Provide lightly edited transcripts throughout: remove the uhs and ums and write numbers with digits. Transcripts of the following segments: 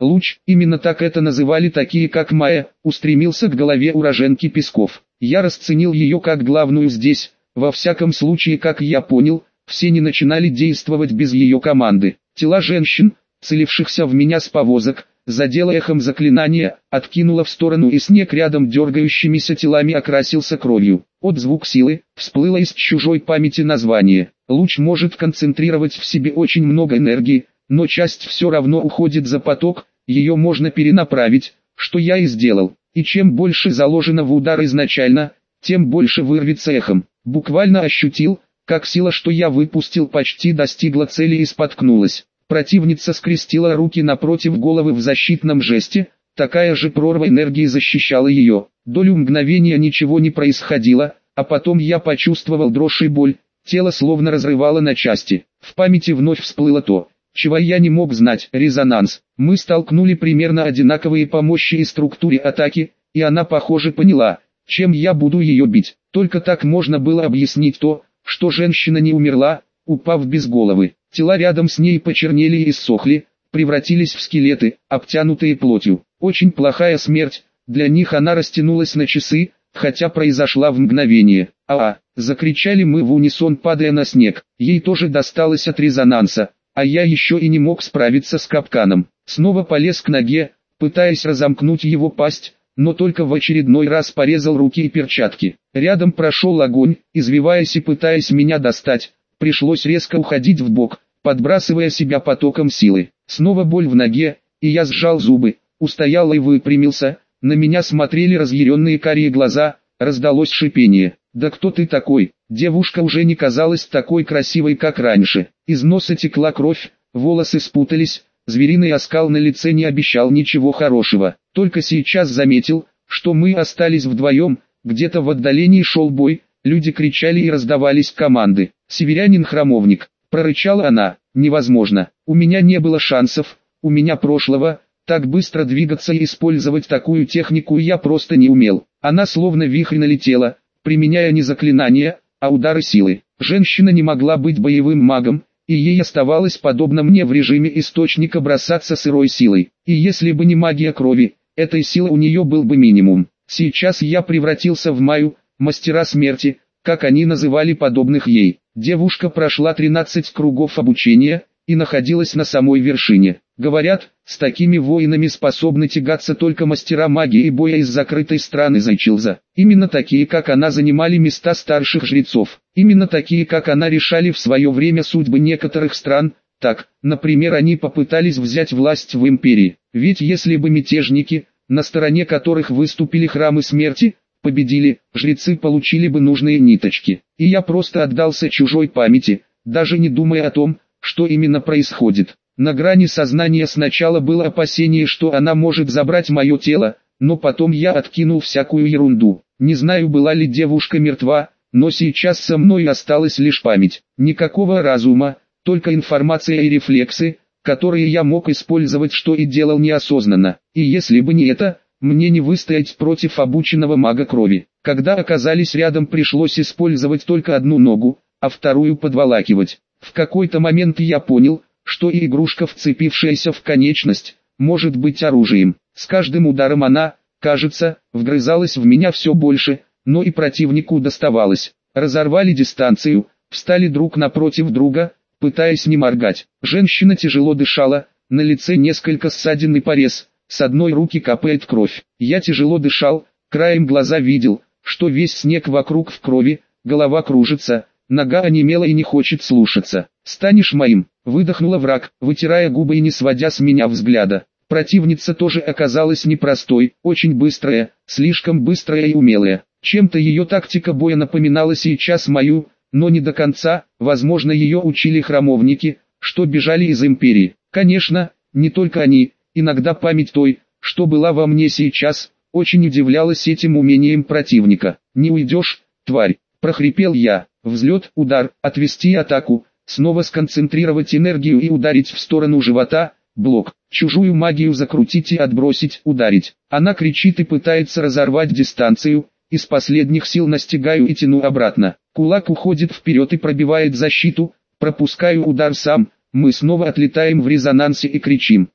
Луч, именно так это называли такие как Майя, устремился к голове уроженки Песков. Я расценил ее как главную здесь, во всяком случае, как я понял, все не начинали действовать без ее команды. Тела женщин, целившихся в меня с повозок, задело эхом заклинание, откинуло в сторону, и снег рядом дергающимися телами окрасился кровью. Отзвук силы, всплыло из чужой памяти название. Луч может концентрировать в себе очень много энергии, но часть все равно уходит за поток, ее можно перенаправить, что я и сделал. И чем больше заложено в удар изначально, тем больше вырвется эхом. Буквально ощутил, как сила, что я выпустил, почти достигла цели и споткнулась. Противница скрестила руки напротив головы в защитном жесте, такая же прорва энергии защищала ее. Долю мгновения ничего не происходило, а потом я почувствовал дрожь и боль, тело словно разрывало на части. В памяти вновь всплыло то, чего я не мог знать: резонанс. Мы столкнули примерно одинаковые по мощи и структуре атаки, и она, похоже, поняла, чем я буду ее бить. Только так можно было объяснить то, что женщина не умерла, упав без головы. Тела рядом с ней почернели и иссохли, превратились в скелеты, обтянутые плотью. Очень плохая смерть, для них она растянулась на часы, хотя произошла в мгновение. Закричали мы в унисон, падая на снег. Ей тоже досталось от резонанса, а я еще и не мог справиться с капканом. Снова полез к ноге, пытаясь разомкнуть его пасть, но только в очередной раз порезал руки и перчатки. Рядом прошел огонь, извиваясь и пытаясь меня достать. Пришлось резко уходить в бок, подбрасывая себя потоком силы. Снова боль в ноге, и я сжал зубы, устоял и выпрямился. На меня смотрели разъяренные карие глаза, раздалось шипение. «Да кто ты такой?» Девушка уже не казалась такой красивой, как раньше. Из носа текла кровь, волосы спутались, звериный оскал на лице не обещал ничего хорошего. Только сейчас заметил, что мы остались вдвоем, где-то в отдалении шел бой, люди кричали и раздавались команды. «Северянин-храмовник», — прорычала она, — «невозможно, у меня не было шансов, у меня прошлого, так быстро двигаться и использовать такую технику я просто не умел». Она словно вихрь налетела, применяя не заклинания, а удары силы. Женщина не могла быть боевым магом, и ей оставалось, подобно мне, в режиме источника бросаться сырой силой. И если бы не магия крови, этой силы у нее был бы минимум. Сейчас я превратился в Майю, мастера смерти, как они называли подобных ей. Девушка прошла 13 кругов обучения и находилась на самой вершине. Говорят, с такими воинами способны тягаться только мастера магии и боя из закрытой страны Зайчилза. Именно такие, как она, занимали места старших жрецов. Именно такие, как она, решали в свое время судьбы некоторых стран. Так, например, они попытались взять власть в империи. Ведь если бы мятежники, на стороне которых выступили храмы смерти, победили, жрецы получили бы нужные ниточки. И я просто отдался чужой памяти, даже не думая о том, что именно происходит. На грани сознания сначала было опасение, что она может забрать мое тело, но потом я откинул всякую ерунду. Не знаю, была ли девушка мертва, но сейчас со мной осталась лишь память. Никакого разума, только информация и рефлексы, которые я мог использовать, что и делал неосознанно. И если бы не это, мне не выстоять против обученного мага крови. Когда оказались рядом, пришлось использовать только одну ногу, а вторую подволакивать. В какой-то момент я понял, что и игрушка, вцепившаяся в конечность, может быть оружием. С каждым ударом она, кажется, вгрызалась в меня все больше, но и противнику доставалось. Разорвали дистанцию, встали друг напротив друга, пытаясь не моргать. Женщина тяжело дышала, на лице несколько ссадин и порез, с одной руки капает кровь. Я тяжело дышал, краем глаза видел, что весь снег вокруг в крови, голова кружится, нога онемела и не хочет слушаться. «Станешь моим», — выдохнула враг, вытирая губы и не сводя с меня взгляда. Противница тоже оказалась непростой, очень быстрая, слишком быстрая и умелая. Чем-то ее тактика боя напоминала сейчас мою, но не до конца. Возможно, ее учили храмовники, что бежали из империи. Конечно, не только они, иногда память той, что была во мне сейчас, очень удивлялась этим умением противника. «Не уйдешь, тварь», — прохрипел я. Взлет, удар, отвести атаку, снова сконцентрировать энергию и ударить в сторону живота, блок, чужую магию закрутить и отбросить, ударить. Она кричит и пытается разорвать дистанцию, из последних сил настигаю и тяну обратно. Кулак уходит вперед и пробивает защиту, пропускаю удар сам, мы снова отлетаем в резонансе и кричим.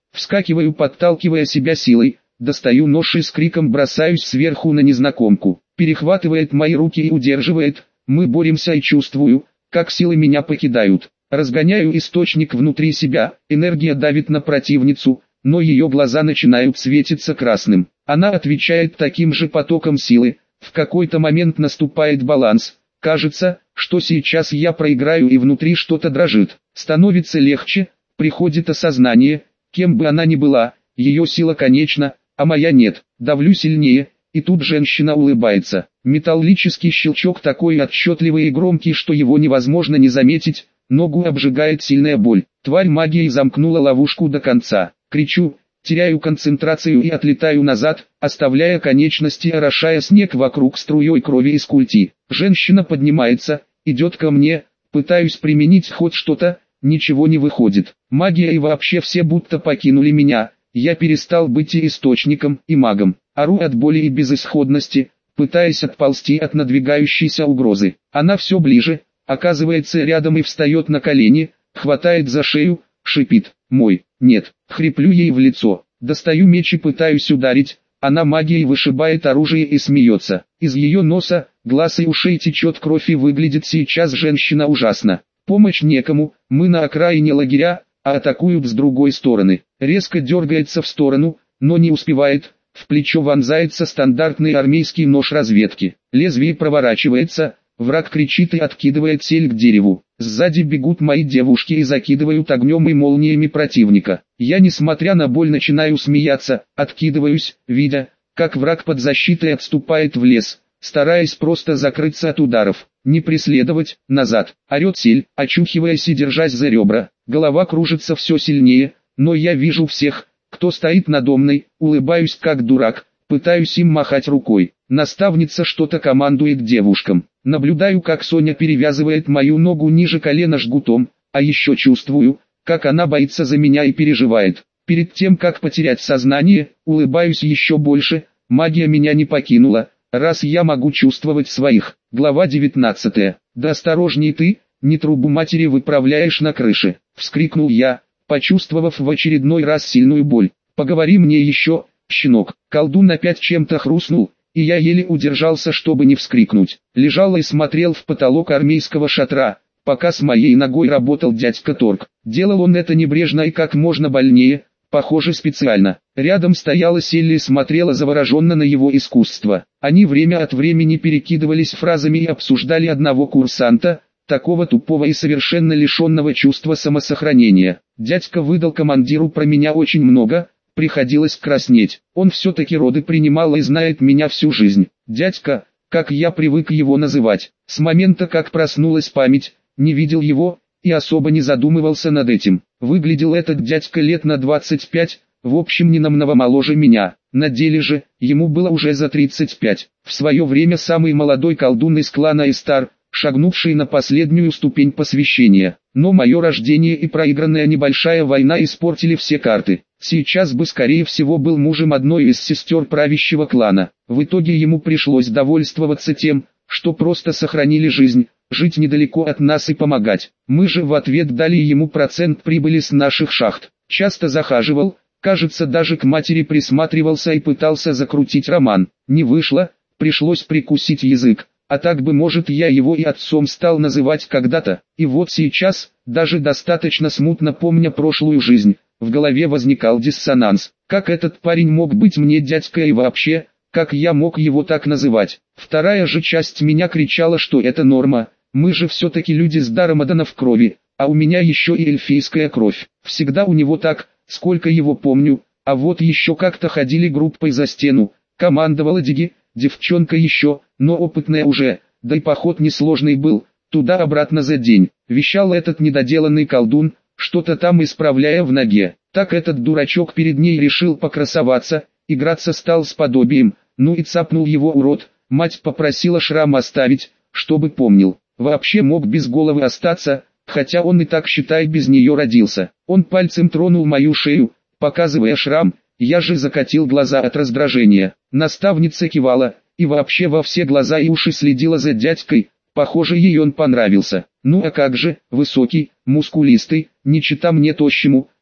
Вскакиваю, подталкивая себя силой, достаю нож и с криком бросаюсь сверху на незнакомку. Перехватывает мои руки и удерживает. Мы боремся и чувствую, как силы меня покидают. Разгоняю источник внутри себя, энергия давит на противницу, но ее глаза начинают светиться красным. Она отвечает таким же потоком силы. В какой-то момент наступает баланс. Кажется, что сейчас я проиграю, и внутри что-то дрожит. Становится легче, приходит осознание, кем бы она ни была, ее сила конечна, а моя нет. Давлю сильнее, и тут женщина улыбается. Металлический щелчок такой отчетливый и громкий, что его невозможно не заметить. Ногу обжигает сильная боль. Тварь магией замкнула ловушку до конца. Кричу, теряю концентрацию и отлетаю назад, оставляя конечности, орошая снег вокруг струей крови из культи. Женщина поднимается, идет ко мне, пытаюсь применить хоть что-то, ничего не выходит. Магия и вообще все будто покинули меня. Я перестал быть и источником, и магом. Ору от боли и безысходности, пытаясь отползти от надвигающейся угрозы. Она все ближе, оказывается рядом и встает на колени, хватает за шею, шипит: «Мой, нет!» Хриплю ей в лицо, достаю меч и пытаюсь ударить. Она магией вышибает оружие и смеется. Из ее носа, глаз и ушей течет кровь, и выглядит сейчас женщина ужасно. Помощь некому, мы на окраине лагеря, а атакуют с другой стороны. Резко дергается в сторону, но не успевает. В плечо вонзается стандартный армейский нож разведки. Лезвие проворачивается, враг кричит и откидывает сель к дереву. Сзади бегут мои девушки и закидывают огнем и молниями противника. Я, несмотря на боль, начинаю смеяться, откидываюсь, видя, как враг под защитой отступает в лес, стараясь просто закрыться от ударов. Не преследовать, назад, орет сель, очухиваясь и держась за ребра. Голова кружится все сильнее, но я вижу всех, кто стоит надо мной, улыбаюсь как дурак, пытаюсь им махать рукой. Наставница что-то командует девушкам. Наблюдаю, как Соня перевязывает мою ногу ниже колена жгутом, а еще чувствую, как она боится за меня и переживает. Перед тем, как потерять сознание, улыбаюсь еще больше. Магия меня не покинула, раз я могу чувствовать своих. Глава 19. «Да осторожней ты, не трубу матери выправляешь на крыше», — вскрикнул я, почувствовав в очередной раз сильную боль. «Поговори мне еще, щенок». Колдун опять чем-то хрустнул, и я еле удержался, чтобы не вскрикнуть. Лежал и смотрел в потолок армейского шатра, пока с моей ногой работал дядька Торг. Делал он это небрежно и как можно больнее, похоже специально. Рядом стояла Селли и смотрела завороженно на его искусство. Они время от времени перекидывались фразами и обсуждали одного курсанта, такого тупого и совершенно лишенного чувства самосохранения. Дядька выдал командиру про меня очень много, приходилось краснеть. Он все-таки роды принимал и знает меня всю жизнь. Дядька, как я привык его называть. С момента, как проснулась память, не видел его, и особо не задумывался над этим. Выглядел этот дядька лет на 25, в общем не намного моложе меня. На деле же, ему было уже за 35. В свое время самый молодой колдун из клана Истар, шагнувший на последнюю ступень посвящения. Но мое рождение и проигранная небольшая война испортили все карты. Сейчас бы скорее всего был мужем одной из сестер правящего клана. В итоге ему пришлось довольствоваться тем, что просто сохранили жизнь, жить недалеко от нас и помогать. Мы же в ответ дали ему процент прибыли с наших шахт. Часто захаживал, кажется, даже к матери присматривался и пытался закрутить роман. Не вышло, пришлось прикусить язык. А так бы, может, я его и отцом стал называть когда-то. И вот сейчас, даже достаточно смутно помня прошлую жизнь, в голове возникал диссонанс. Как этот парень мог быть мне дядькой и вообще, как я мог его так называть? Вторая же часть меня кричала, что это норма. Мы же все-таки люди с даром Адана в крови, а у меня еще и эльфийская кровь. Всегда у него так, сколько его помню. А вот еще как-то ходили группой за стену, командовала Диги, девчонка еще, но опытная уже, да и поход несложный был, туда-обратно за день. Вещал этот недоделанный колдун, что-то там исправляя в ноге. Так этот дурачок перед ней решил покрасоваться, играться стал с подобием, ну и цапнул его урод. Мать попросила шрам оставить, чтобы помнил. Вообще мог без головы остаться, хотя он и так, считай, без нее родился. Он пальцем тронул мою шею, показывая шрам. Я же закатил глаза от раздражения. Наставница кивала, и вообще во все глаза и уши следила за дядькой. Похоже, ей он понравился. Ну а как же, высокий, мускулистый, не чета мне тощему,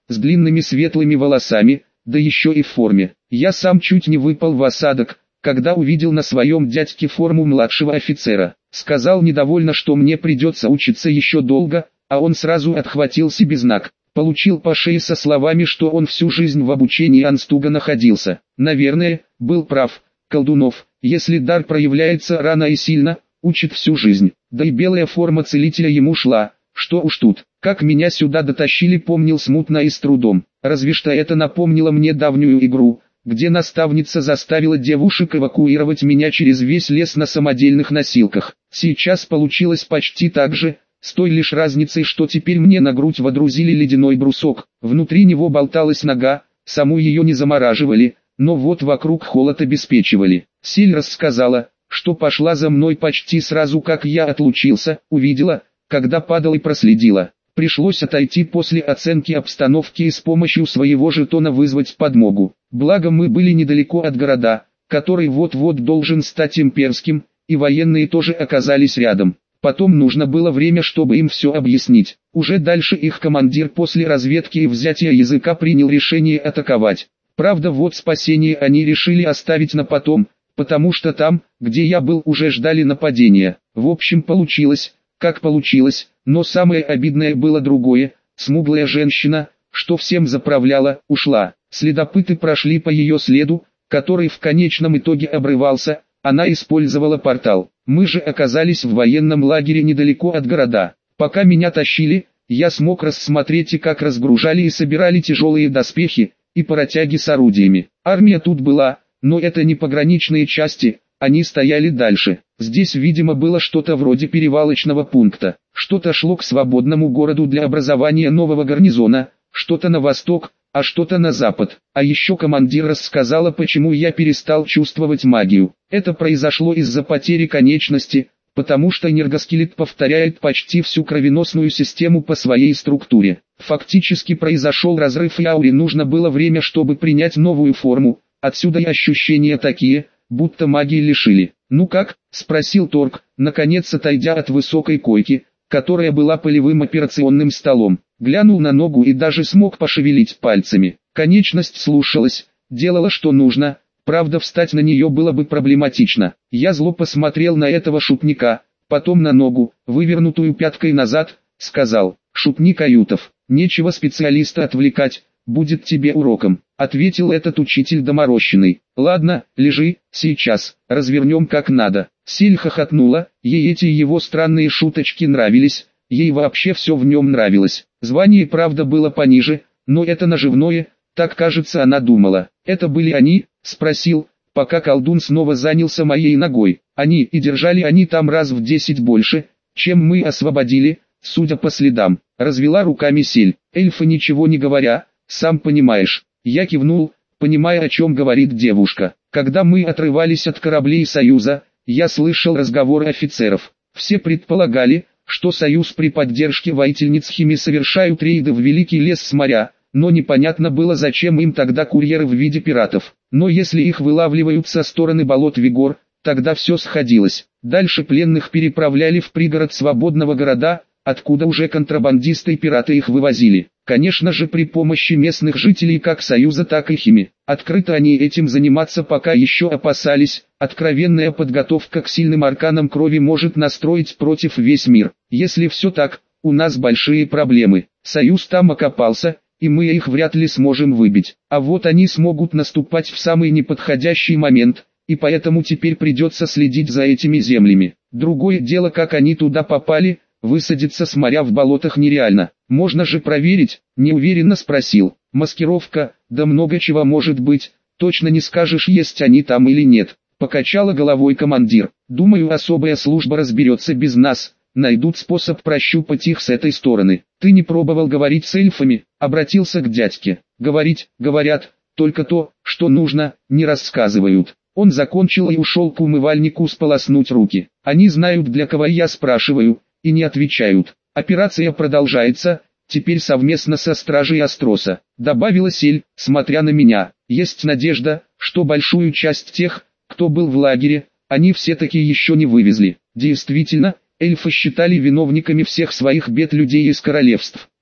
с длинными светлыми волосами, да еще и в форме. Я сам чуть не выпал в осадок, когда увидел на своем дядьке форму младшего офицера. Сказал недовольно, что мне придется учиться еще долго, а он сразу отхватил себе знак. Получил по шее со словами, что он всю жизнь в обучении Анстуга находился. Наверное, был прав. Колдунов, если дар проявляется рано и сильно, учит всю жизнь. Да и белая форма целителя ему шла. Что уж тут, как меня сюда дотащили, помнил смутно и с трудом. Разве что это напомнило мне давнюю игру, где наставница заставила девушек эвакуировать меня через весь лес на самодельных носилках. Сейчас получилось почти так же, с той лишь разницей, что теперь мне на грудь водрузили ледяной брусок. Внутри него болталась нога, саму ее не замораживали, но вот вокруг холод обеспечивали. Силь рассказала, что пошла за мной почти сразу, как я отлучился, увидела, когда падал, и проследила. Пришлось отойти после оценки обстановки и с помощью своего жетона вызвать подмогу. Благо мы были недалеко от города, который вот-вот должен стать имперским, и военные тоже оказались рядом. Потом нужно было время, чтобы им все объяснить. Уже дальше их командир после разведки и взятия языка принял решение атаковать. Правда, вот спасение они решили оставить на потом, потому что там, где я был, уже ждали нападения. В общем, получилось, как получилось, но самое обидное было другое. Смуглая женщина, что всем заправляла, ушла. Следопыты прошли по ее следу, который в конечном итоге обрывался. Она использовала портал. Мы же оказались в военном лагере недалеко от города. Пока меня тащили, я смог рассмотреть, и как разгружали и собирали тяжелые доспехи и паротяги с орудиями. Армия тут была, но это не пограничные части, они стояли дальше. Здесь, видимо, было что-то вроде перевалочного пункта. Что-то шло к свободному городу для образования нового гарнизона, что-то на восток, а что-то на запад. А еще командир рассказала, почему я перестал чувствовать магию. Это произошло из-за потери конечности, потому что энергоскелет повторяет почти всю кровеносную систему по своей структуре. Фактически произошел разрыв, и ауре нужно было время, чтобы принять новую форму. Отсюда и ощущения такие, будто магии лишили. «Ну как?» – спросил Торг, наконец отойдя от высокой койки, которая была полевым операционным столом. Глянул на ногу и даже смог пошевелить пальцами. Конечность слушалась, делала что нужно, правда встать на нее было бы проблематично. Я зло посмотрел на этого шутника, потом на ногу, вывернутую пяткой назад, сказал: «Шутник Аютов, нечего специалиста отвлекать, будет тебе уроком», ответил этот учитель доморощенный. «Ладно, лежи, сейчас, развернем как надо». Силь хохотнула, ей эти его странные шуточки нравились, ей вообще все в нем нравилось. Звание, правда, было пониже, но это наживное, так, кажется, она думала. «Это были они?» – спросил, пока колдун снова занялся моей ногой. «Они, и держали они там раз в 10 больше, чем мы освободили, судя по следам», – развела руками Силь. Эльфы, ничего не говоря, сам понимаешь. Я кивнул, понимая, о чем говорит девушка. Когда мы отрывались от кораблей Союза, я слышал разговоры офицеров. Все предполагали, что Союз при поддержке воительниц Хими совершают рейды в Великий лес с моря, но непонятно было, зачем им тогда курьеры в виде пиратов. Но если их вылавливают со стороны болот Вигор, тогда все сходилось. Дальше пленных переправляли в пригород свободного города, откуда уже контрабандисты и пираты их вывозили. Конечно же, при помощи местных жителей как Союза, так и Хими. Открыто они этим заниматься пока еще опасались. Откровенная подготовка к сильным арканам крови может настроить против весь мир. Если все так, у нас большие проблемы. Союз там окопался, и мы их вряд ли сможем выбить. А вот они смогут наступать в самый неподходящий момент, и поэтому теперь придется следить за этими землями. Другое дело, как они туда попали. Высадиться с моря в болотах нереально. Можно же проверить, неуверенно спросил. Маскировка, да много чего может быть, точно не скажешь, есть они там или нет. Покачала головой командир. Думаю, особая служба разберется без нас, найдут способ прощупать их с этой стороны. Ты не пробовал говорить с эльфами? Обратился к дядьке. Говорить, говорят, только то, что нужно, не рассказывают. Он закончил и ушел к умывальнику сполоснуть руки. Они знают, для кого я спрашиваю, и не отвечают. Операция продолжается, теперь совместно со стражей Астроса, добавила Сель, смотря на меня. Есть надежда, что большую часть тех, кто был в лагере, они все-таки еще не вывезли. Действительно, эльфы считали виновниками всех своих бед людей из королевств.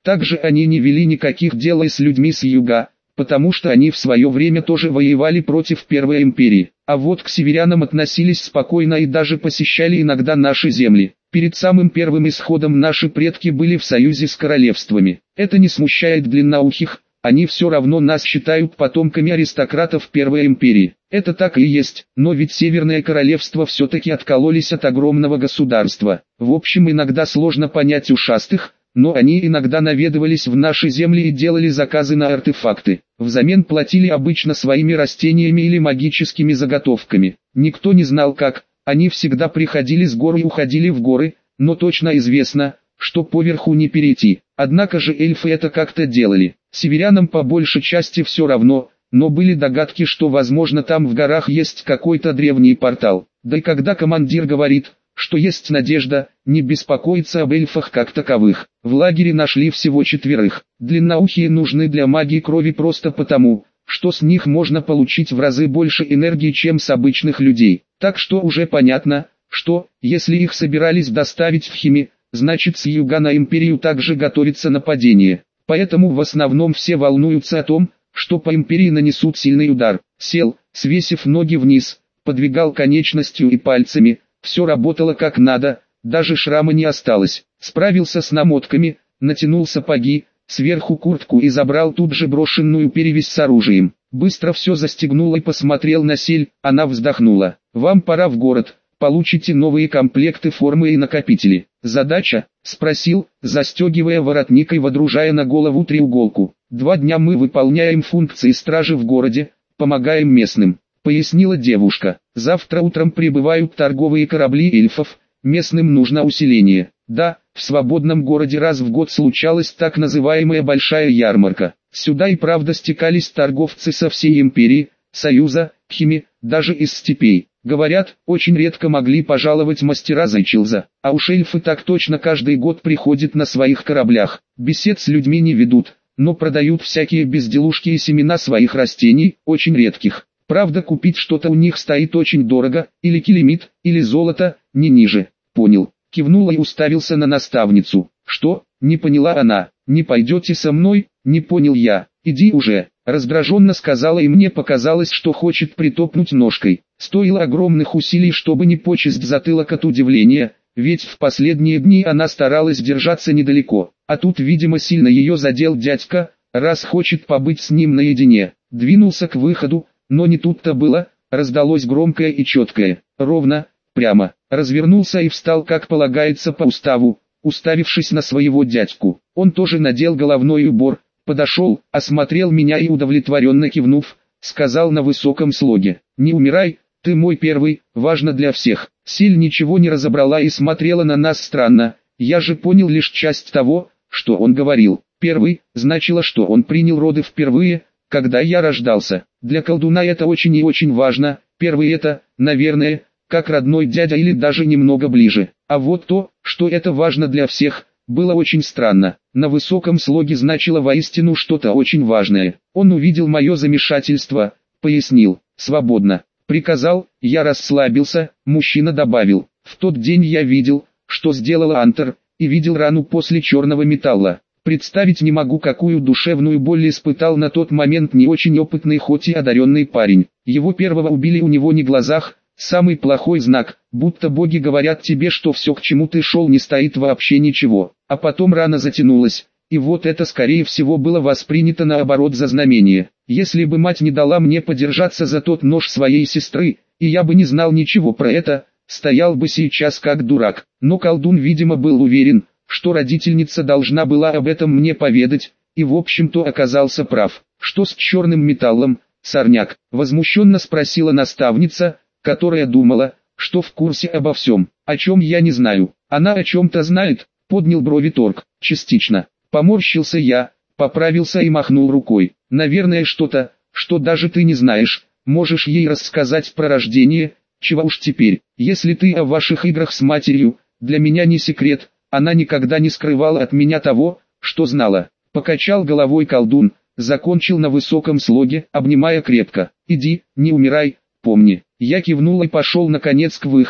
Также они не вели никаких дел и с людьми с юга, потому что они в свое время тоже воевали против Первой империи. А вот к северянам относились спокойно и даже посещали иногда наши земли. Перед самым первым исходом наши предки были в союзе с королевствами. Это не смущает длинноухих, они все равно нас считают потомками аристократов Первой империи. Это так и есть, но ведь Северное королевство все-таки откололись от огромного государства. В общем, иногда сложно понять ушастых, но они иногда наведывались в наши земли и делали заказы на артефакты. Взамен платили обычно своими растениями или магическими заготовками. Никто не знал как, они всегда приходили с гор и уходили в горы, но точно известно, что поверху не перейти. Однако же эльфы это как-то делали. Северянам по большей части все равно, но были догадки, что возможно там в горах есть какой-то древний портал. Да и когда командир говорит, что есть надежда, не беспокоиться об эльфах как таковых. В лагере нашли всего 4. Длинноухие нужны для магии крови просто потому, что с них можно получить в разы больше энергии, чем с обычных людей. Так что уже понятно, что, если их собирались доставить в Хими, значит с юга на империю также готовится нападение. Поэтому в основном все волнуются о том, что по империи нанесут сильный удар. Сел, свесив ноги вниз, подвигал конечностью и пальцами. Все работало как надо, даже шрама не осталось. Справился с намотками, натянул сапоги, сверху куртку и забрал тут же брошенную перевязь с оружием. Быстро все застегнул и посмотрел на Сель, она вздохнула. «Вам пора в город, получите новые комплекты формы и накопители». «Задача?» – спросил, застегивая воротник и водружая на голову треуголку. 2 дня мы выполняем функции стражи в городе, помогаем местным. Пояснила девушка. Завтра утром прибывают торговые корабли эльфов, местным нужно усиление. Да, в свободном городе раз в год случалась так называемая большая ярмарка. Сюда и правда стекались торговцы со всей империи, союза, Хими, даже из степей. Говорят, очень редко могли пожаловать мастера Зайчилза, а уж эльфы так точно каждый год приходят на своих кораблях. Бесед с людьми не ведут, но продают всякие безделушки и семена своих растений, очень редких. Правда, купить что-то у них стоит очень дорого, или килимит, или золото, не ниже. Понял. Кивнула и уставился на наставницу. Что? Не поняла она. Не пойдете со мной? Не понял я. Иди уже. Раздраженно сказала и мне показалось, что хочет притопнуть ножкой. Стоило огромных усилий, чтобы не почесть затылок от удивления, ведь в последние дни она старалась держаться недалеко. А тут, видимо, сильно ее задел дядька, раз хочет побыть с ним наедине. Двинулся к выходу. Но не тут-то было, раздалось громкое и четкое, ровно, прямо. Развернулся и встал, как полагается по уставу, уставившись на своего дядьку. Он тоже надел головной убор, подошел, осмотрел меня и удовлетворенно кивнув, сказал на высоком слоге: «Не умирай, ты мой первый, важно для всех». Силь ничего не разобрала и смотрела на нас странно, я же понял лишь часть того, что он говорил. Первый, значило, что он принял роды впервые, когда я рождался. Для колдуна это очень и очень важно. Первый это, наверное, как родной дядя или даже немного ближе. А вот то, что это важно для всех, было очень странно. На высоком слоге значило воистину что-то очень важное. Он увидел мое замешательство, пояснил: «Свободно». Приказал, я расслабился, мужчина добавил: «В тот день я видел, что сделала Антер, и видел рану после черного металла. Представить не могу, какую душевную боль испытал на тот момент не очень опытный, хоть и одаренный парень. Его первого убили у него не в глазах, самый плохой знак, будто боги говорят тебе, что все, к чему ты шел, не стоит вообще ничего. А потом рана затянулась, и вот это скорее всего было воспринято наоборот за знамение. Если бы мать не дала мне подержаться за тот нож своей сестры, и я бы не знал ничего про это, стоял бы сейчас как дурак. Но колдун, видимо, был уверен, что родительница должна была об этом мне поведать, и в общем-то оказался прав. «Что с черным металлом, сорняк?» — возмущенно спросила наставница, которая думала, что в курсе обо всем, о чем я не знаю. «Она о чем-то знает», — поднял брови Торг. «Частично». Поморщился я, поправился и махнул рукой. «Наверное, что-то, что даже ты не знаешь. Можешь ей рассказать про рождение, чего уж теперь. Если ты о ваших играх с матерью, для меня не секрет». Она никогда не скрывала от меня того, что знала. Покачал головой колдун, закончил на высоком слоге, обнимая крепко. «Иди, не умирай, помни». Я кивнул и пошел наконец к выходу,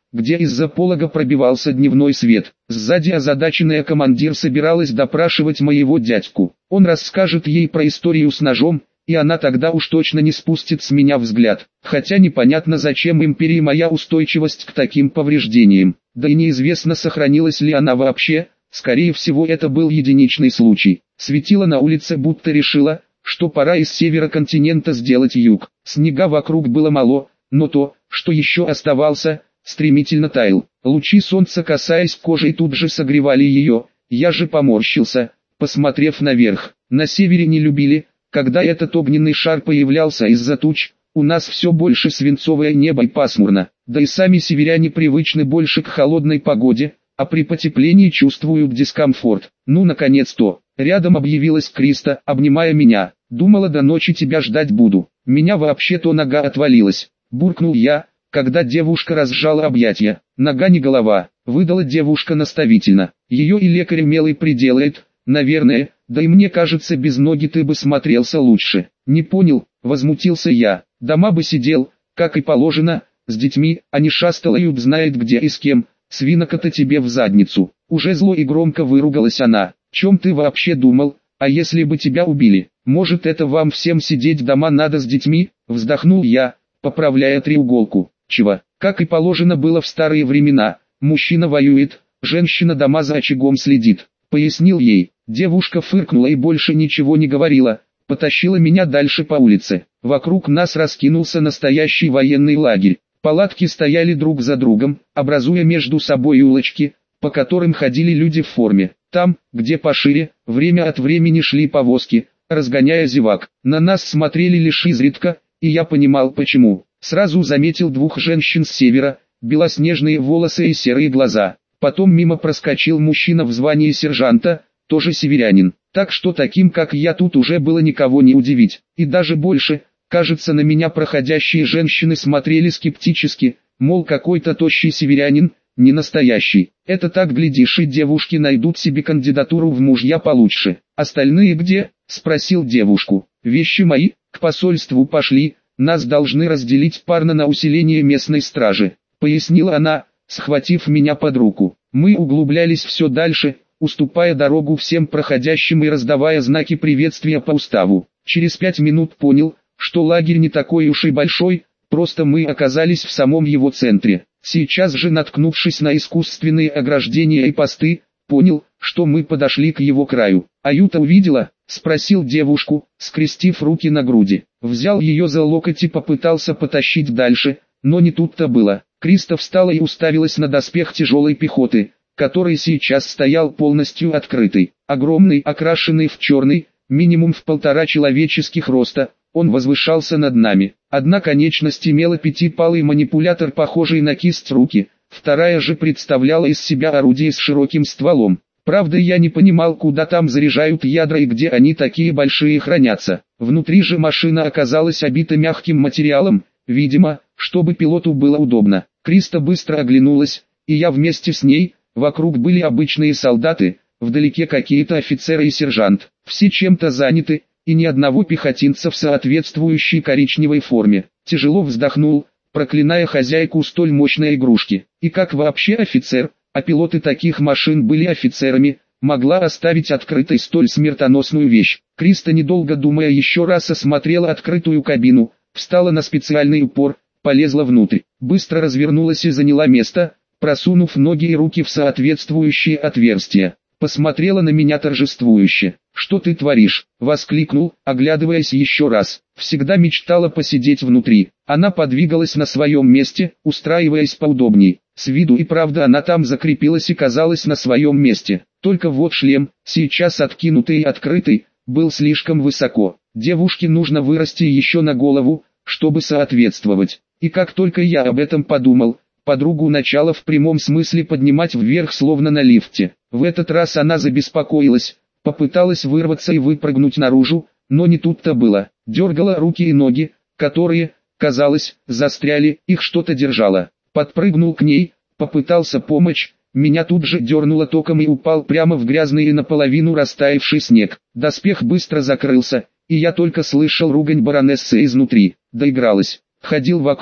где из-за полога пробивался дневной свет. Сзади озадаченная командир собиралась допрашивать моего дядьку. Он расскажет ей про историю с ножом, и она тогда уж точно не спустит с меня взгляд. Хотя непонятно, зачем империи моя устойчивость к таким повреждениям. Да и неизвестно, сохранилась ли она вообще. Скорее всего, это был единичный случай. Светило на улице, будто решила, что пора из севера континента сделать юг. Снега вокруг было мало, но то, что еще оставался, стремительно таял. Лучи солнца, касаясь кожи, тут же согревали ее. Я же поморщился, посмотрев наверх. На севере не любили, когда этот огненный шар появлялся из-за туч. У нас все больше свинцовое небо и пасмурно. Да и сами северяне привычны больше к холодной погоде, а при потеплении чувствуют дискомфорт. Ну, наконец-то. Рядом объявилась Криста, обнимая меня. Думала, до ночи тебя ждать буду. Меня вообще-то нога отвалилась. Буркнул я, когда девушка разжала объятия. Нога не голова, выдала девушка наставительно. Ее и лекарь мелый приделает, наверное, да и мне кажется, без ноги ты бы смотрелся лучше. Не понял, возмутился я. Дома бы сидел, как и положено, с детьми, а не шасталают знает где и с кем. Свинок-то тебе в задницу. Уже зло и громко выругалась она. Чем ты вообще думал, а если бы тебя убили? Может, это вам всем сидеть дома надо с детьми? Вздохнул я, поправляя треуголку. Чего? Как и положено было в старые времена. Мужчина воюет, женщина дома за очагом следит. Пояснил ей. Девушка фыркнула и больше ничего не говорила. Потащила меня дальше по улице. Вокруг нас раскинулся настоящий военный лагерь. Палатки стояли друг за другом, образуя между собой улочки, по которым ходили люди в форме. Там, где пошире, время от времени шли повозки, разгоняя зевак. На нас смотрели лишь изредка, и я понимал почему. Сразу заметил двух женщин с севера, белоснежные волосы и серые глаза. Потом мимо проскочил мужчина в звании сержанта, тоже северянин. Так что таким, как я, тут уже было никого не удивить. И даже больше, кажется, на меня проходящие женщины смотрели скептически, мол, какой-то тощий северянин, не настоящий. Это так, глядишь, и девушки найдут себе кандидатуру в мужья получше. Остальные где? Спросил девушку. Вещи мои, к посольству пошли, нас должны разделить парно на усиление местной стражи. Пояснила она, схватив меня под руку. Мы углублялись все дальше, уступая дорогу всем проходящим и раздавая знаки приветствия по уставу. Через 5 минут понял, что лагерь не такой уж и большой, просто мы оказались в самом его центре. Сейчас же, наткнувшись на искусственные ограждения и посты, понял, что мы подошли к его краю. «Аюта увидела?» — спросил девушку, скрестив руки на груди. Взял ее за локоть и попытался потащить дальше, но не тут-то было. Криста встала и уставилась на доспех тяжелой пехоты, который сейчас стоял полностью открытый. Огромный, окрашенный в черный, минимум в 1,5 человеческих роста, он возвышался над нами. Одна конечность имела пятипалый манипулятор, похожий на кисть руки, вторая же представляла из себя орудие с широким стволом. Правда, я не понимал, куда там заряжают ядра и где они такие большие хранятся. Внутри же машина оказалась обита мягким материалом, видимо, чтобы пилоту было удобно. Криста быстро оглянулась, и я вместе с ней. Вокруг были обычные солдаты, вдалеке какие-то офицеры и сержант. Все чем-то заняты, и ни одного пехотинца в соответствующей коричневой форме. Тяжело вздохнул, проклиная хозяйку столь мощной игрушки. И как вообще офицер, а пилоты таких машин были офицерами, могла оставить открытой столь смертоносную вещь? Криста, недолго думая, еще раз осмотрела открытую кабину, встала на специальный упор, полезла внутрь, быстро развернулась и заняла место, просунув ноги и руки в соответствующие отверстия. Посмотрела на меня торжествующе. «Что ты творишь?» — воскликнул, оглядываясь еще раз. Всегда мечтала посидеть внутри. Она подвигалась на своем месте, устраиваясь поудобней. С виду и правда она там закрепилась и казалась на своем месте. Только вот шлем, сейчас откинутый и открытый, был слишком высоко. Девушке нужно вырасти еще на голову, чтобы соответствовать. И как только я об этом подумал, подругу начала в прямом смысле поднимать вверх, словно на лифте. В этот раз она забеспокоилась, попыталась вырваться и выпрыгнуть наружу, но не тут-то было. Дергала руки и ноги, которые, казалось, застряли, их что-то держало. Подпрыгнул к ней, попытался помочь, меня тут же дернуло током и упал прямо в грязный и наполовину растаявший снег. Доспех быстро закрылся, и я только слышал ругань баронессы изнутри. Доигралась. Ходил вокруг,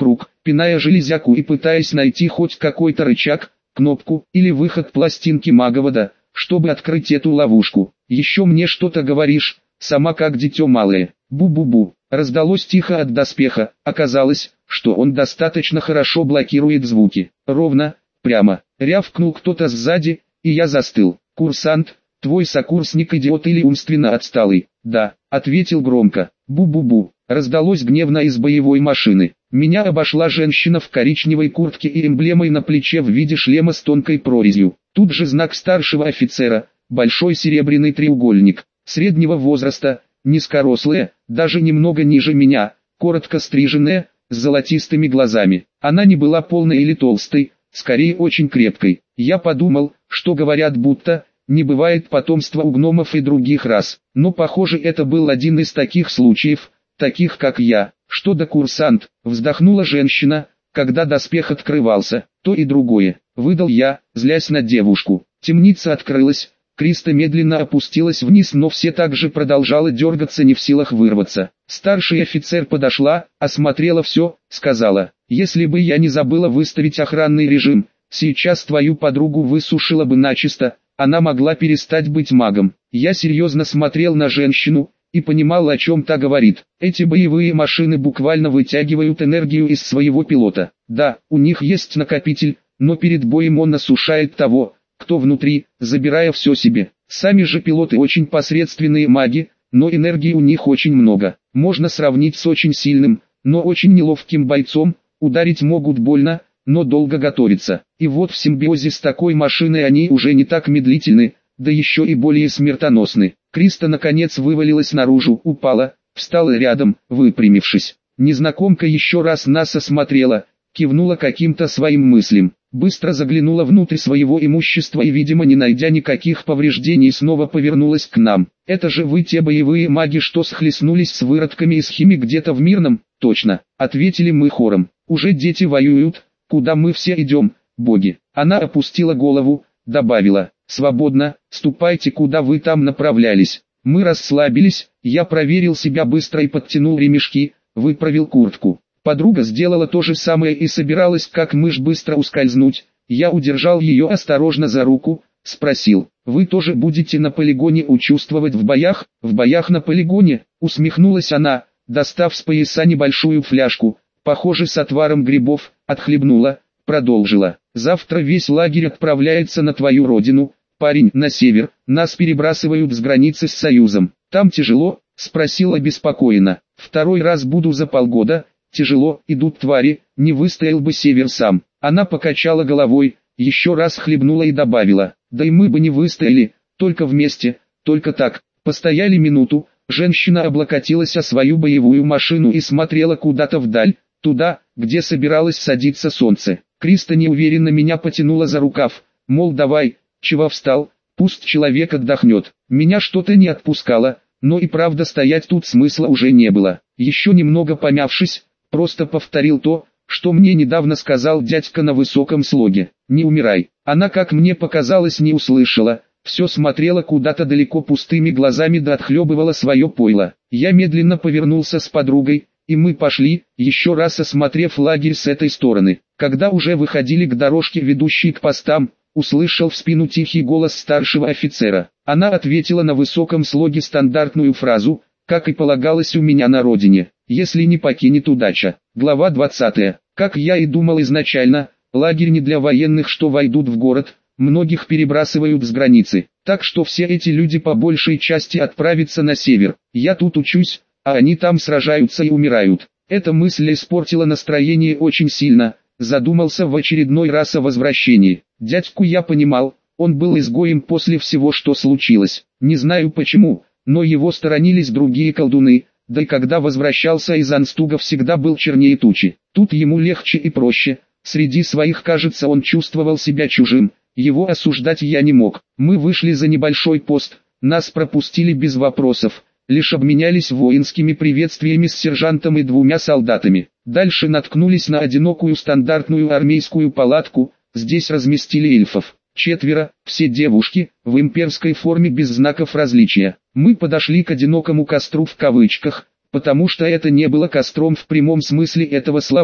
пиная железяку и пытаясь найти хоть какой-то рычаг, кнопку или выход пластинки маговода, чтобы открыть эту ловушку. «Еще мне что-то говоришь, сама как дитё малое». «Бу-бу-бу», раздалось тихо от доспеха. Оказалось, что он достаточно хорошо блокирует звуки. Ровно, прямо, рявкнул кто-то сзади, и я застыл. «Курсант, твой сокурсник идиот или умственно отсталый?» «Да», ответил громко. «Бу-бу-бу», раздалось гневно из боевой машины. Меня обошла женщина в коричневой куртке и эмблемой на плече в виде шлема с тонкой прорезью. Тут же знак старшего офицера, большой серебряный треугольник, среднего возраста, низкорослая, даже немного ниже меня, коротко стриженная, с золотистыми глазами. Она не была полной или толстой, скорее очень крепкой. Я подумал, что говорят будто не бывает потомства у гномов и других рас. Но похоже это был один из таких случаев, таких как я. «Что да, курсант?» — вздохнула женщина, когда доспех открывался. «То и другое», — выдал я, злясь на девушку. Темница открылась, Криста медленно опустилась вниз, но все так же продолжала дергаться, не в силах вырваться. Старший офицер подошла, осмотрела все, сказала: «Если бы я не забыла выставить охранный режим, сейчас твою подругу высушила бы начисто, она могла перестать быть магом». Я серьезно смотрел на женщину и понимал, о чем та говорит. Эти боевые машины буквально вытягивают энергию из своего пилота. Да, у них есть накопитель, но перед боем он осушает того, кто внутри, забирая все себе. Сами же пилоты очень посредственные маги, но энергии у них очень много. Можно сравнить с очень сильным, но очень неловким бойцом, ударить могут больно, но долго готовиться. И вот в симбиозе с такой машиной они уже не так медлительны, да еще и более смертоносны. Криста наконец вывалилась наружу, упала, встала рядом, выпрямившись. Незнакомка еще раз нас осмотрела, кивнула каким-то своим мыслям, быстро заглянула внутрь своего имущества и, видимо не найдя никаких повреждений, снова повернулась к нам. «Это же вы те боевые маги, что схлестнулись с выродками из хими где-то в Мирном?» «Точно», — ответили мы хором. «Уже дети воюют, куда мы все идем, боги?» Она опустила голову, добавила: «Свободно, ступайте куда вы там направлялись». Мы расслабились, я проверил себя быстро и подтянул ремешки, выправил куртку. Подруга сделала то же самое и собиралась как мышь быстро ускользнуть. Я удержал ее осторожно за руку, спросил: «Вы тоже будете на полигоне участвовать в боях?» «В боях на полигоне?» — усмехнулась она, достав с пояса небольшую фляжку, похоже с отваром грибов, отхлебнула, продолжила: «Завтра весь лагерь отправляется на твою родину, парень, на север, нас перебрасывают с границы с Союзом. Там тяжело?» — спросила обеспокоенно. «Второй раз буду за полгода. Тяжело, идут твари, не выстоял бы север сам». Она покачала головой, еще раз хлебнула и добавила: «Да и мы бы не выстояли, только вместе, только так». Постояли минуту, женщина облокотилась о свою боевую машину и смотрела куда-то вдаль, туда, где собиралось садиться солнце. Криста неуверенно меня потянула за рукав, мол давай, чего встал, пусть человек отдохнет. Меня что-то не отпускало, но и правда стоять тут смысла уже не было. Еще немного помявшись, просто повторил то, что мне недавно сказал дядька на высоком слоге: «Не умирай». Она, как мне показалось, не услышала, все смотрела куда-то далеко пустыми глазами да отхлебывала свое пойло. Я медленно повернулся с подругой, и мы пошли, еще раз осмотрев лагерь с этой стороны. Когда уже выходили к дорожке, ведущей к постам, услышал в спину тихий голос старшего офицера. Она ответила на высоком слоге стандартную фразу, как и полагалось у меня на родине: «Если не покинет удача». Глава 20. Как я и думал изначально, лагерь не для военных, что войдут в город, многих перебрасывают с границы. Так что все эти люди по большей части отправятся на север. Я тут учусь, а они там сражаются и умирают. Эта мысль испортила настроение очень сильно. Задумался в очередной раз о возвращении. Дядьку я понимал, он был изгоем после всего, что случилось. Не знаю почему, но его сторонились другие колдуны, да и когда возвращался из Анстуга, всегда был чернее тучи. Тут ему легче и проще, среди своих, кажется, он чувствовал себя чужим, его осуждать я не мог. Мы вышли за небольшой пост, нас пропустили без вопросов, лишь обменялись воинскими приветствиями с сержантом и двумя солдатами. Дальше наткнулись на одинокую стандартную армейскую палатку, здесь разместили эльфов. 4, все девушки, в имперской форме без знаков различия. Мы подошли к одинокому костру в кавычках, потому что это не было костром в прямом смысле этого слова.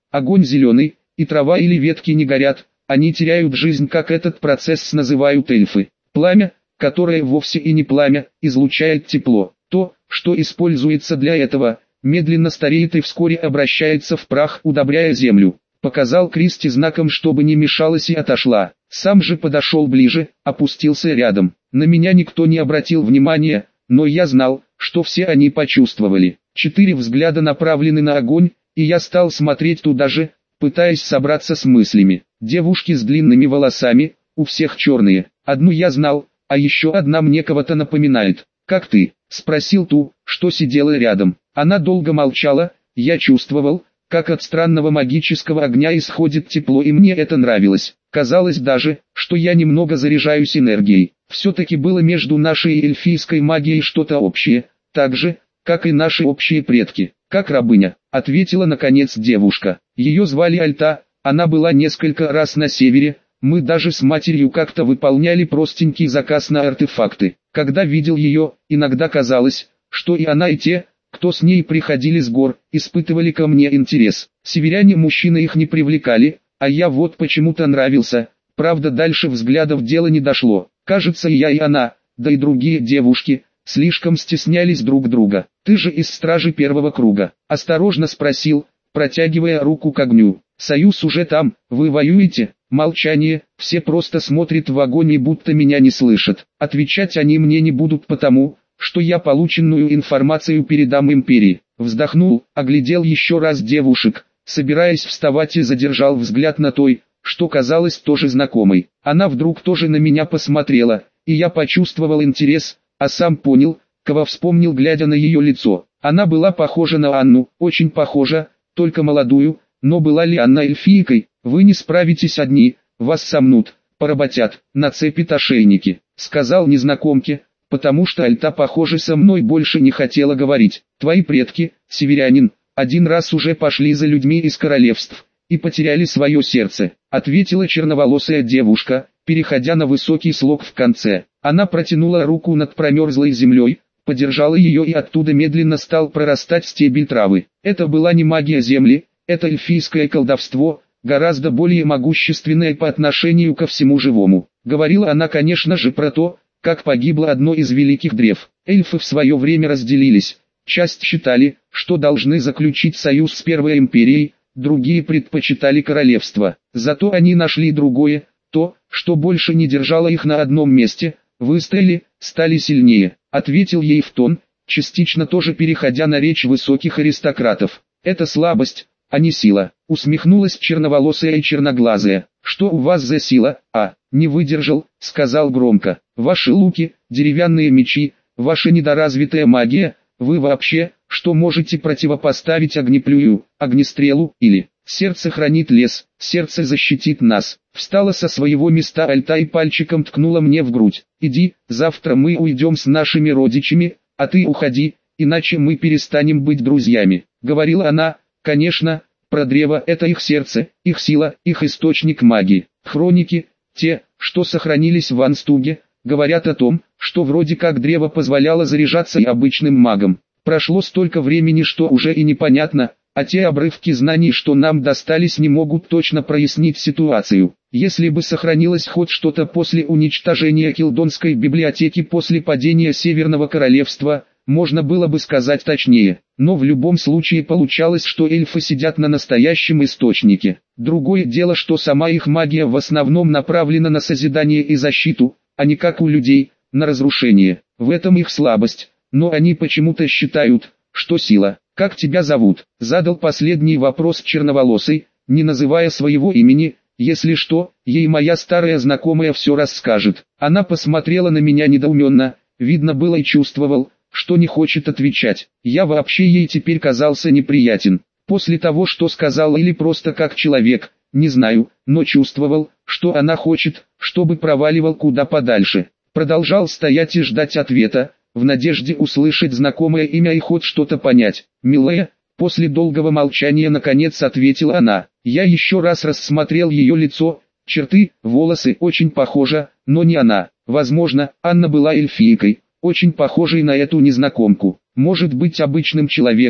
Огонь зеленый, и трава или ветки не горят, они теряют жизнь, как этот процесс называют эльфы. Пламя, которое вовсе и не пламя, излучает тепло. То, что используется для этого, медленно стареет и вскоре обращается в прах, удобряя землю. Показал Кристи знаком, чтобы не мешалась, и отошла. Сам же подошел ближе, опустился рядом. На меня никто не обратил внимания, но я знал, что все они почувствовали. 4 взгляда направлены на огонь, и я стал смотреть туда же, пытаясь собраться с мыслями. Девушки с длинными волосами, у всех черные. Одну я знал, а еще одна мне кого-то напоминает. «Как ты?» – спросил ту, что сидела рядом. Она долго молчала, я чувствовал, как от странного магического огня исходит тепло, и мне это нравилось. Казалось даже, что я немного заряжаюсь энергией. Все-таки было между нашей и эльфийской магией что-то общее, так же, как и наши общие предки. «Как рабыня», — ответила наконец девушка. Ее звали Альта, она была несколько раз на севере, мы даже с матерью как-то выполняли простенький заказ на артефакты. Когда видел ее, иногда казалось, что и она, и те, кто с ней приходили с гор, испытывали ко мне интерес. Северяне мужчины их не привлекали, а я вот почему-то нравился. Правда, дальше взглядов дело не дошло. Кажется, я и она, да и другие девушки, слишком стеснялись друг друга. «Ты же из стражи первого круга?» – осторожно спросил, протягивая руку к огню. «Союз уже там, вы воюете?» Молчание, все просто смотрят в огонь и будто меня не слышат. Отвечать они мне не будут, потому что я полученную информацию передам империи. Вздохнул, оглядел еще раз девушек, собираясь вставать, и задержал взгляд на той, что казалось тоже знакомой. Она вдруг тоже на меня посмотрела, и я почувствовал интерес, а сам понял, кого вспомнил, глядя на ее лицо. Она была похожа на Анну, очень похожа, только молодую, но была ли она эльфийкой? «Вы не справитесь одни, вас сомнут, поработят, нацепят ошейники», — сказал незнакомке, потому что Альта, похоже, со мной больше не хотела говорить. «Твои предки, северянин, один раз уже пошли за людьми из королевств и потеряли свое сердце», — ответила черноволосая девушка, переходя на высокий слог в конце. Она протянула руку над промерзлой землей, подержала ее, и оттуда медленно стал прорастать стебель травы. Это была не магия земли, это эльфийское колдовство, гораздо более могущественное по отношению ко всему живому. Говорила она, конечно же, про то, как погибло одно из великих древ. Эльфы в свое время разделились. Часть считали, что должны заключить союз с Первой империей, другие предпочитали королевство. Зато они нашли другое, то, что больше не держало их на одном месте, выстрелили, стали сильнее. Ответил ей в тон, частично тоже переходя на речь высоких аристократов. «Это слабость, а не сила», — усмехнулась черноволосая и черноглазая. «Что у вас за сила?» Не выдержал, сказал громко. «Ваши луки, деревянные мечи, ваша недоразвитая магия, вы вообще, что можете противопоставить огнеплюю, огнестрелу, или сердце хранит лес, сердце защитит нас?» Встала со своего места Альта и пальчиком ткнула мне в грудь. «Иди, завтра мы уйдем с нашими родичами, а ты уходи, иначе мы перестанем быть друзьями», — говорила она. Конечно, про древо — это их сердце, их сила, их источник магии. Хроники, те, что сохранились в Анстуге, говорят о том, что вроде как древо позволяло заряжаться и обычным магам. Прошло столько времени, что уже и непонятно, а те обрывки знаний, что нам достались, не могут точно прояснить ситуацию. Если бы сохранилось хоть что-то после уничтожения Килдонской библиотеки после падения Северного Королевства, можно было бы сказать точнее, но в любом случае получалось, что эльфы сидят на настоящем источнике. Другое дело, что сама их магия в основном направлена на созидание и защиту, а не как у людей, на разрушение. В этом их слабость, но они почему-то считают, что сила. «Как тебя зовут?» — задал последний вопрос черноволосый, не называя своего имени. Если что, ей моя старая знакомая все расскажет. Она посмотрела на меня недоуменно, видно было и чувствовал, что не хочет отвечать. Я вообще ей теперь казался неприятен. После того, что сказал, или просто как человек, не знаю, но чувствовал, что она хочет, чтобы проваливал куда подальше. Продолжал стоять и ждать ответа, в надежде услышать знакомое имя и хоть что-то понять. «Милая», после долгого молчания наконец ответила она. Я еще раз рассмотрел ее лицо, черты, волосы, очень похожа, но не она. Возможно, Анна была эльфийкой, очень похожей на эту незнакомку. Может быть обычным человеком,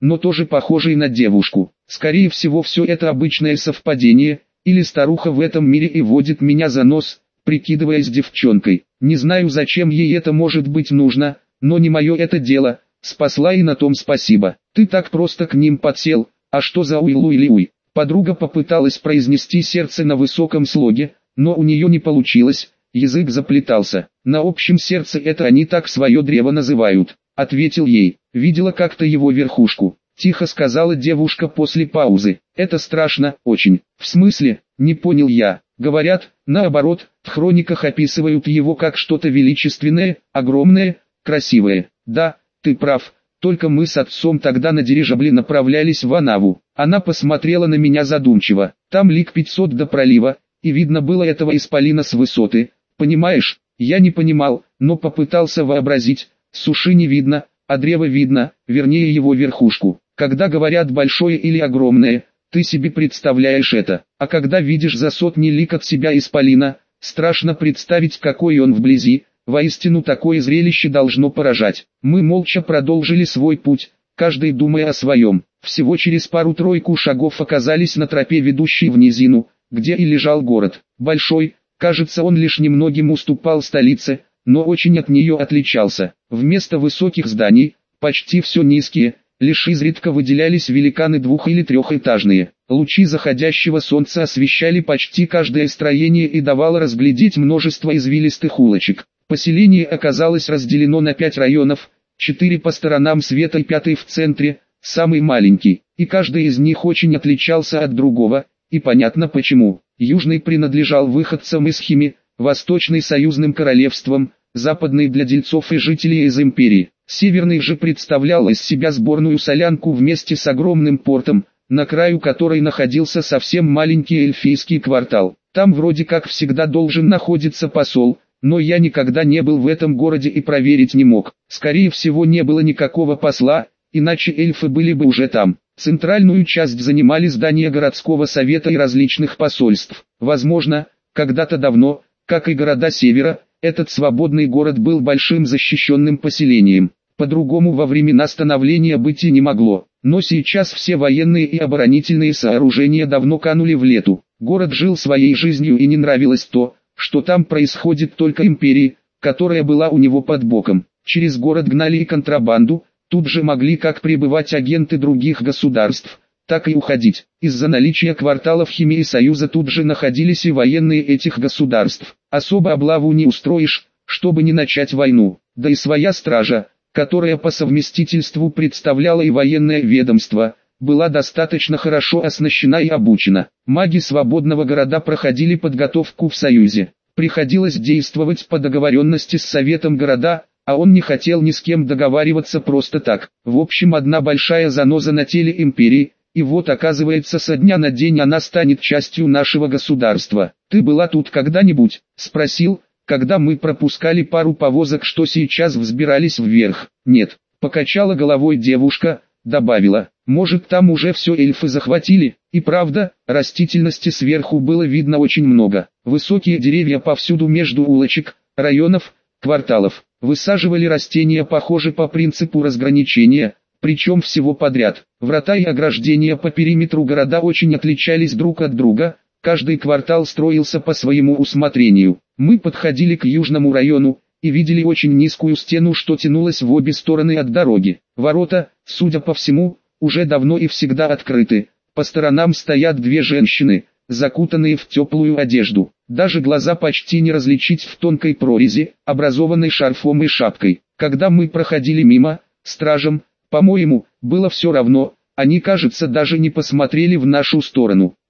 но тоже похожий на девушку. Скорее всего, все это обычное совпадение, или старуха в этом мире и водит меня за нос, прикидываясь девчонкой. Не знаю, зачем ей это может быть нужно, но не мое это дело, спасла и на том спасибо. Ты так просто к ним подсел, а что за уй-луй-ли-уй? Подруга попыталась произнести сердце на высоком слоге, но у нее не получилось, язык заплетался. На общем сердце это они так свое древо называют, ответил ей. Видела как-то его верхушку, тихо сказала девушка после паузы. Это страшно, очень. В смысле, не понял я. Говорят, наоборот, в хрониках описывают его как что-то величественное, огромное, красивое. Да, ты прав, только мы с отцом тогда на дирижабле направлялись в Анаву. Она посмотрела на меня задумчиво. Там лиг 500 до пролива, и видно было этого исполина с высоты. Понимаешь, я не понимал, но попытался вообразить. Суши не видно, а древо видно, вернее его верхушку. Когда говорят большое или огромное, ты себе представляешь это, а когда видишь за сотни лиг от себя исполина, страшно представить, какой он вблизи. Воистину такое зрелище должно поражать. Мы молча продолжили свой путь, каждый думая о своем. Всего через пару-тройку шагов оказались на тропе, ведущей в низину, где и лежал город. Большой, кажется, он лишь немногим уступал столице, но очень от нее отличался. Вместо высоких зданий, почти все низкие, лишь изредка выделялись великаны двух- или трехэтажные. Лучи заходящего солнца освещали почти каждое строение и давало разглядеть множество извилистых улочек. Поселение оказалось разделено на 5 районов, 4 по сторонам света и 5 в центре, самый маленький, и каждый из них очень отличался от другого, и понятно почему. Южный принадлежал выходцам из Хими, Восточный союзным королевствам, Западный для дельцов и жителей из империи. Северный же представлял из себя сборную солянку вместе с огромным портом, на краю которой находился совсем маленький эльфийский квартал. Там вроде как всегда должен находиться посол, но я никогда не был в этом городе и проверить не мог. Скорее всего, не было никакого посла, иначе эльфы были бы уже там. Центральную часть занимали здания городского совета и различных посольств. Возможно, когда-то давно, как и города севера, этот свободный город был большим защищенным поселением. По-другому во времена становления быть и не могло. Но сейчас все военные и оборонительные сооружения давно канули в лету. Город жил своей жизнью, и не нравилось то, что там происходит только империи, которая была у него под боком. Через город гнали и контрабанду, тут же могли как прибывать агенты других государств, так и уходить. Из-за наличия кварталов Химии и Союза тут же находились и военные этих государств. Особо облаву не устроишь, чтобы не начать войну. Да и своя стража, которая по совместительству представляла и военное ведомство, была достаточно хорошо оснащена и обучена. Маги свободного города проходили подготовку в Союзе. Приходилось действовать по договоренности с Советом города, а он не хотел ни с кем договариваться просто так. В общем, одна большая заноза на теле империи, и вот оказывается со дня на день она станет частью нашего государства. «Ты была тут когда-нибудь?» – спросил, когда мы пропускали пару повозок, что сейчас взбирались вверх. «Нет», – покачала головой девушка, добавила, «может там уже все эльфы захватили?» И правда, растительности сверху было видно очень много. Высокие деревья повсюду между улочек, районов, кварталов. Высаживали растения, похоже, по принципу разграничения, причем всего подряд. Врата и ограждения по периметру города очень отличались друг от друга, каждый квартал строился по своему усмотрению. Мы подходили к южному району и видели очень низкую стену, что тянулась в обе стороны от дороги. Ворота, судя по всему, уже давно и всегда открыты. По сторонам стоят две женщины, закутанные в теплую одежду. Даже глаза почти не различить в тонкой прорези, образованной шарфом и шапкой. Когда мы проходили мимо, стражам, по-моему, было все равно, они, кажется, даже не посмотрели в нашу сторону.